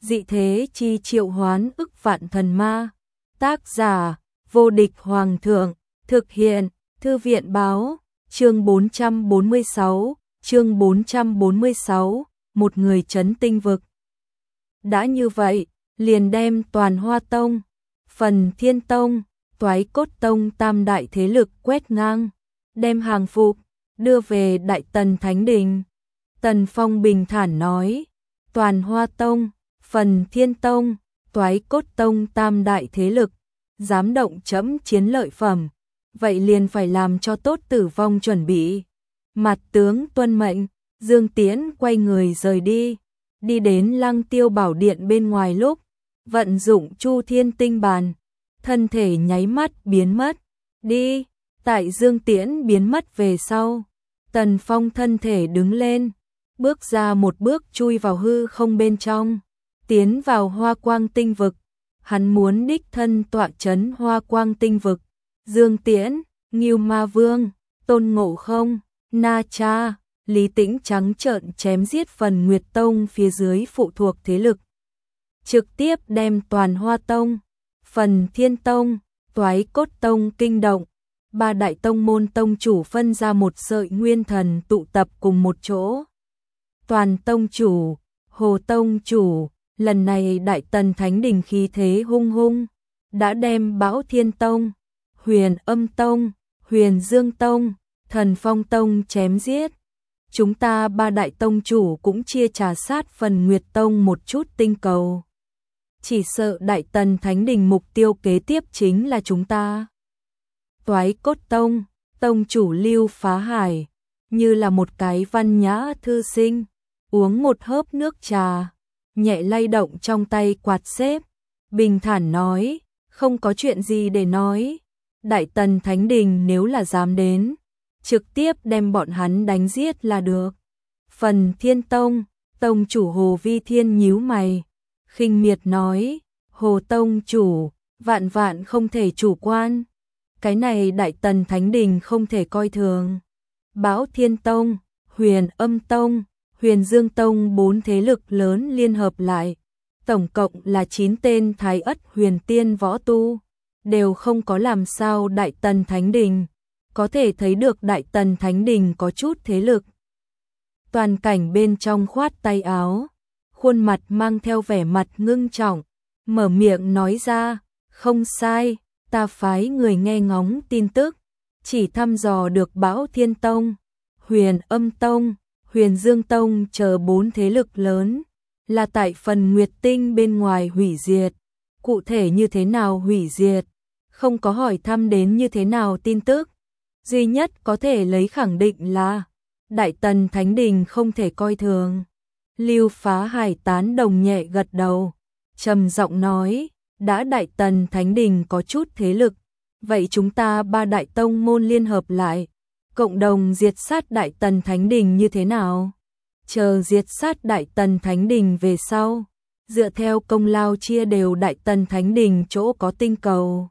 dị thế chi triệu hoán ức vạn thần ma. Tác giả, vô địch hoàng thượng, thực hiện, thư viện báo, chương 446, một người trấn tinh vực. Đã như vậy, liền đem toàn Hoa Tông, Phần Thiên Tông, Toái Cốt Tông tam đại thế lực quét ngang, đem hàng phục, đưa về Đại Tần Thánh Đình. Tần Phong bình thản nói, toàn Hoa Tông, Phần Thiên Tông, Toái Cốt Tông tam đại thế lực, dám động trẫm chiến lợi phẩm, vậy liền phải làm cho tốt tử vong chuẩn bị. Mặt tướng tuân mệnh, Dương Tiễn quay người rời đi, đi đến Lăng Tiêu Bảo Điện bên ngoài lúc, vận dụng Chu Thiên Tinh Bàn, thân thể nháy mắt biến mất, đi, tại Dương Tiễn biến mất về sau, Tần Phong thân thể đứng lên, bước ra một bước chui vào hư không bên trong, tiến vào Hoa Quang Tinh Vực, hắn muốn đích thân tọa chấn Hoa Quang Tinh Vực. Dương Tiễn, Ngưu Ma Vương, Tôn Ngộ Không, Na Cha, Lý Tĩnh trắng trợn chém giết Phần Nguyệt Tông phía dưới phụ thuộc thế lực. Trực tiếp đem toàn Hoa Tông, Phần Thiên Tông, Toái Cốt Tông kinh động. Ba đại tông môn tông chủ phân ra một sợi nguyên thần tụ tập cùng một chỗ. Toàn tông chủ, Hồ tông chủ, lần này Đại Tần Thánh Đình khí thế hung hung, đã đem Bão Thiên Tông, Huyền Âm Tông, Huyền Dương Tông, Thần Phong Tông chém giết. Chúng ta ba đại tông chủ cũng chia trà sát Phần Nguyệt Tông một chút tinh cầu. Chỉ sợ Đại Tần Thánh Đình mục tiêu kế tiếp chính là chúng ta. Toái Cốt Tông, tông chủ Lưu Phá Hải, như là một cái văn nhã thư sinh, uống một hớp nước trà, nhẹ lay động trong tay quạt xếp, bình thản nói, không có chuyện gì để nói. Đại Tần Thánh Đình nếu là dám đến, trực tiếp đem bọn hắn đánh giết là được. Phần Thiên Tông, tông chủ Hồ Vi Thiên nhíu mày, khinh miệt nói, Hồ tông chủ, vạn vạn không thể chủ quan. Cái này Đại Tần Thánh Đình không thể coi thường. Bão Thiên Tông, Huyền Âm Tông, Huyền Dương Tông bốn thế lực lớn liên hợp lại, tổng cộng là 9 tên Thái Ất huyền tiên võ tu, đều không có làm sao Đại Tần Thánh Đình, có thể thấy được Đại Tần Thánh Đình có chút thế lực. Toàn cảnh bên trong khoát tay áo, khuôn mặt mang theo vẻ mặt ngưng trọng, mở miệng nói ra, không sai, ta phái người nghe ngóng tin tức, chỉ thăm dò được Bão Thiên Tông, Huyền Âm Tông, Huyền Dương Tông chờ 4 thế lực lớn, là tại Phần Nguyệt Tinh bên ngoài hủy diệt. Cụ thể như thế nào hủy diệt, không có hỏi thăm đến như thế nào tin tức. Duy nhất có thể lấy khẳng định là Đại Tần Thánh Đình không thể coi thường. Lưu Phá Hải tán đồng nhẹ gật đầu, trầm giọng nói, đã Đại Tần Thánh Đình có chút thế lực, vậy chúng ta ba đại tông môn liên hợp lại, cộng đồng diệt sát Đại Tần Thánh Đình như thế nào? Chờ diệt sát Đại Tần Thánh Đình về sau, dựa theo công lao chia đều Đại Tần Thánh Đình chỗ có tinh cầu.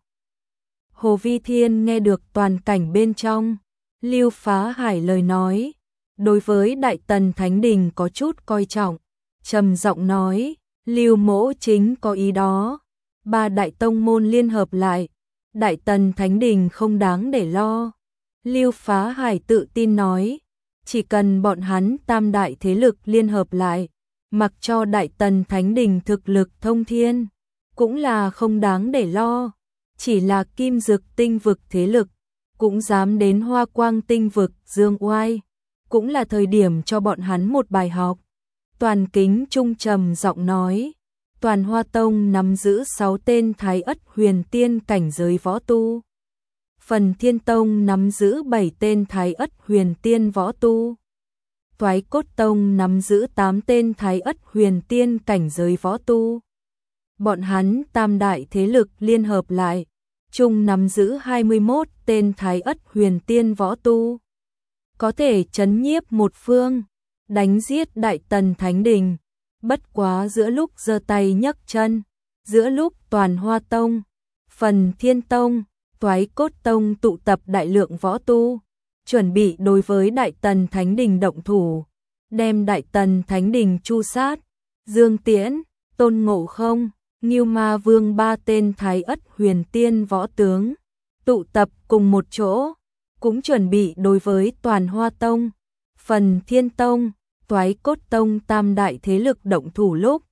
Hồ Vi Thiên nghe được toàn cảnh bên trong, Lưu Phá Hải lời nói, đối với Đại Tần Thánh Đình có chút coi trọng, trầm giọng nói, Lưu mỗ chính có ý đó, ba đại tông môn liên hợp lại, Đại Tần Thánh Đình không đáng để lo. Lưu Phá Hải tự tin nói, chỉ cần bọn hắn tam đại thế lực liên hợp lại, mặc cho Đại Tần Thánh Đình thực lực thông thiên, cũng là không đáng để lo. Chỉ là Kim Dực Tinh Vực thế lực, cũng dám đến Hoa Quang Tinh Vực dương oai, cũng là thời điểm cho bọn hắn một bài học. Toàn Kính trung trầm giọng nói, toàn Hoa Tông nắm giữ 6 tên Thái Ất huyền tiên cảnh giới võ tu. Phần Thiên Tông nắm giữ 7 tên Thái Ất huyền tiên võ tu. Toái Cốt Tông nắm giữ 8 tên Thái Ất huyền tiên cảnh giới võ tu. Bọn hắn tam đại thế lực liên hợp lại, chung nắm giữ 21 tên Thái Ất huyền tiên võ tu. Có thể trấn nhiếp một phương, đánh giết Đại Tần Thánh Đình. Bất quá giữa lúc giơ tay nhấc chân, giữa lúc toàn Hoa Tông, Phần Thiên Tông, Toái Cốt Tông tụ tập đại lượng võ tu, chuẩn bị đối với Đại Tần Thánh Đình động thủ, đem Đại Tần Thánh Đình tru sát. Dương Tiễn, Tôn Ngộ Không, Ngưu Ma Vương ba tên Thái Ất huyền tiên võ tướng, tụ tập cùng một chỗ, cũng chuẩn bị đối với Toàn Hoa Tông, Phần Thiên Tông, Toái Cốt Tông tam đại thế lực động thủ lúc,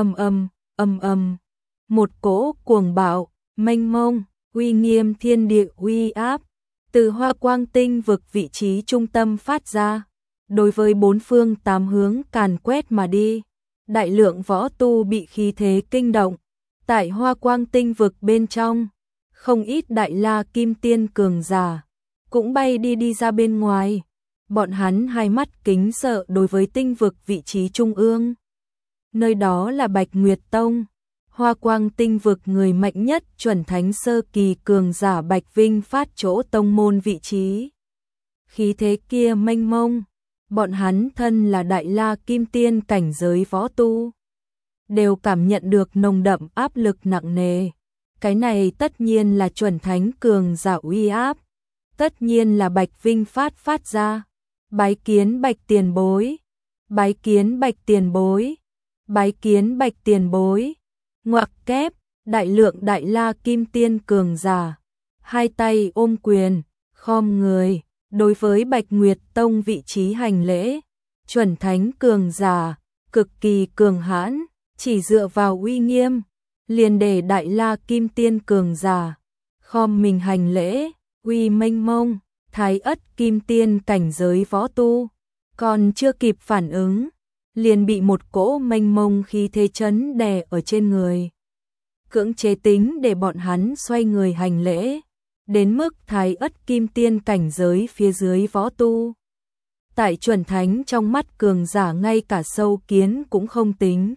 một cỗ cuồng bạo, mênh mông, uy nghiêm thiên địa uy áp, từ Hoa Quang Tinh vực vị trí trung tâm phát ra, đối với bốn phương tám hướng càn quét mà đi. Đại lượng võ tu bị khí thế kinh động, tại Hoa Quang Tinh vực bên trong, không ít đại la kim tiên cường giả, cũng bay đi ra bên ngoài. Bọn hắn hai mắt kính sợ đối với tinh vực vị trí trung ương. Nơi đó là Bạch Nguyệt Tông, Hoa Quang Tinh vực người mạnh nhất chuẩn thánh sơ kỳ cường giả Bạch Vinh Phát chỗ tông môn vị trí. Khí thế kia mênh mông, bọn hắn thân là đại la kim tiên cảnh giới võ tu, đều cảm nhận được nồng đậm áp lực nặng nề. Cái này tất nhiên là chuẩn thánh cường giả uy áp, tất nhiên là Bạch Vinh phát ra. Bái kiến Bạch tiền bối, bái kiến Bạch tiền bối, bái kiến Bạch tiền bối. Ngoặc kép, đại lượng đại la kim tiên cường giả, hai tay ôm quyền, khom người, đối với Bạch Nguyệt Tông vị trí hành lễ. Chuẩn thánh cường giả, cực kỳ cường hãn, chỉ dựa vào uy nghiêm, liền để đại la kim tiên cường giả khom mình hành lễ. Uy mênh mông, Thái Ất kim tiên cảnh giới võ tu, còn chưa kịp phản ứng, liền bị một cỗ mênh mông khí thế chấn đè ở trên người, cưỡng chế tính để bọn hắn xoay người hành lễ. Đến mức Thái Ất kim tiên cảnh giới phía dưới võ tu, tại chuẩn thánh trong mắt cường giả ngay cả sâu kiến cũng không tính,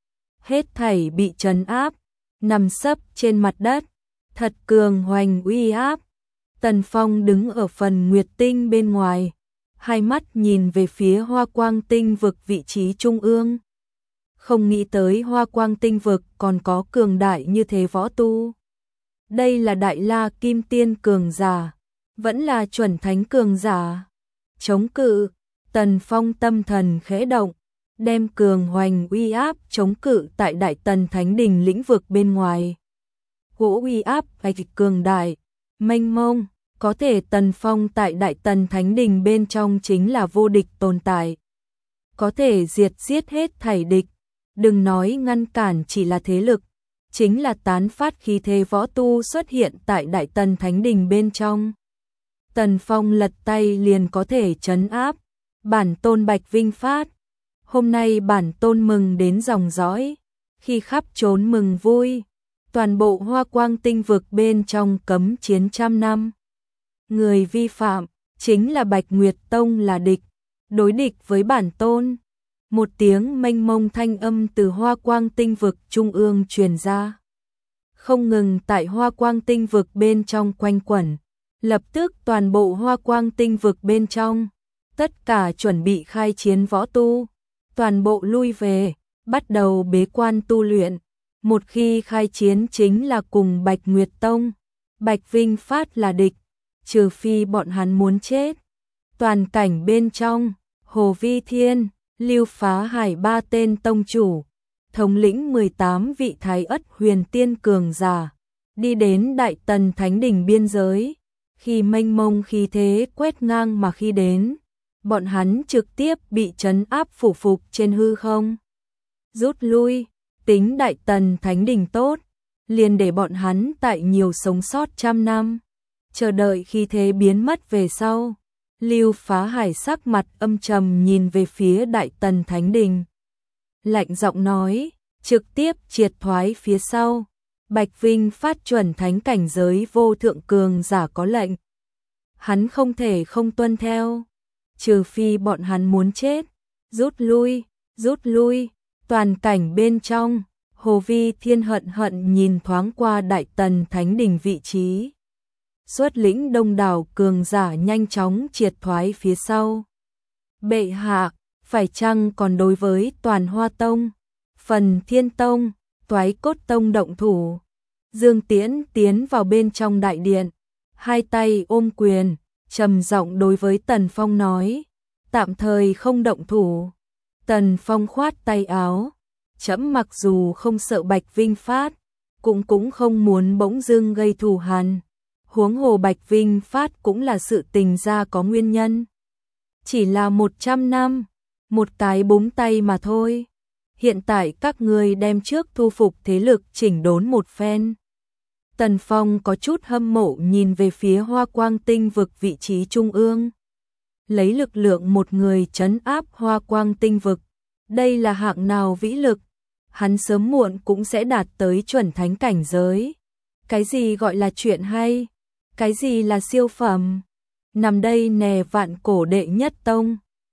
hết thảy bị trấn áp, nằm sấp trên mặt đất, thật cường hoành uy áp. Tần Phong đứng ở phần Nguyệt Tinh bên ngoài, hai mắt nhìn về phía Hoa Quang Tinh vực vị trí trung ương. Không nghĩ tới Hoa Quang Tinh vực còn có cường đại như thế võ tu. Đây là đại la kim tiên cường giả, vẫn là chuẩn thánh cường giả. Chống cự, Tần Phong tâm thần khẽ động, đem cường hoành uy áp chống cự tại Đại Tần Thánh Đình lĩnh vực bên ngoài. Gỗ uy áp hay cường đại, mênh mông, có thể Tần Phong tại Đại Tần Thánh Đình bên trong chính là vô địch tồn tại. Có thể diệt giết hết thảy địch, đừng nói ngăn cản chỉ là thế lực, chính là tán phát khí thế võ tu xuất hiện tại Đại Tần Thánh Đình bên trong. Tần Phong lật tay liền có thể trấn áp, bản tôn Bạch Vinh Phát. Hôm nay bản tôn mừng đến dòng dõi, khi khắp trốn mừng vui, toàn bộ Hoa Quang Tinh vực bên trong cấm chiến 100 năm. Người vi phạm, chính là Bạch Nguyệt Tông là địch, đối địch với bản tôn. Một tiếng mênh mông thanh âm từ Hoa Quang Tinh vực trung ương truyền ra. Không ngừng tại Hoa Quang Tinh vực bên trong quanh quẩn, lập tức toàn bộ Hoa Quang Tinh vực bên trong, tất cả chuẩn bị khai chiến võ tu, toàn bộ lui về, bắt đầu bế quan tu luyện. Một khi khai chiến chính là cùng Bạch Nguyệt Tông, Bạch Vinh Phát là địch, trừ phi bọn hắn muốn chết. Toàn cảnh bên trong, Hồ Vi Thiên, Lưu Phá Hải ba tên tông chủ, thống lĩnh 18 vị Thái Ất huyền tiên cường giả, đi đến Đại Tần Thánh Đình biên giới. Khi mênh mông khí thế quét ngang mà khi đến, bọn hắn trực tiếp bị trấn áp phủ phục trên hư không. Rút lui, tính Đại Tần Thánh Đình tốt, liền để bọn hắn tại nhiều sống sót 100 năm, chờ đợi khí thế biến mất về sau. Lưu Phá Hải sắc mặt âm trầm nhìn về phía Đại Tần Thánh Đình, lạnh giọng nói, trực tiếp triệt thoái phía sau. Bạch Vinh Phát chuẩn thánh cảnh giới vô thượng cường giả có lệnh, hắn không thể không tuân theo, trừ phi bọn hắn muốn chết. Rút lui, rút lui. Toàn cảnh bên trong, Hồ Vi Thiên hận hận nhìn thoáng qua Đại Tần Thánh Đình vị trí, xuất lĩnh đông đảo cường giả nhanh chóng triệt thoái phía sau. Bệ hạ, phải chăng còn đối với Toàn Hoa Tông, Phần Thiên Tông, Toái Cốt Tông động thủ? Dương Tiễn tiến vào bên trong đại điện, hai tay ôm quyền, trầm giọng đối với Tần Phong nói, tạm thời không động thủ. Tần Phong khoát tay áo, trẫm mặc dù không sợ Bạch Vinh Phát, cũng không muốn bỗng dưng gây thù hằn. Huống hồ Bạch Vinh Phát cũng là sự tình ra có nguyên nhân. Chỉ là 100 năm, một cái búng tay mà thôi. Hiện tại các ngươi đem trước thu phục thế lực chỉnh đốn một phen. Tần Phong có chút hâm mộ nhìn về phía Hoa Quang Tinh vực vị trí trung ương. Lấy lực lượng một người trấn áp Hoa Quang Tinh vực. Đây là hạng nào vĩ lực, hắn sớm muộn cũng sẽ đạt tới chuẩn thánh cảnh giới. Cái gì gọi là chuyện hay? Cái gì là siêu phẩm? Nằm đây nè vạn cổ đệ nhất tông,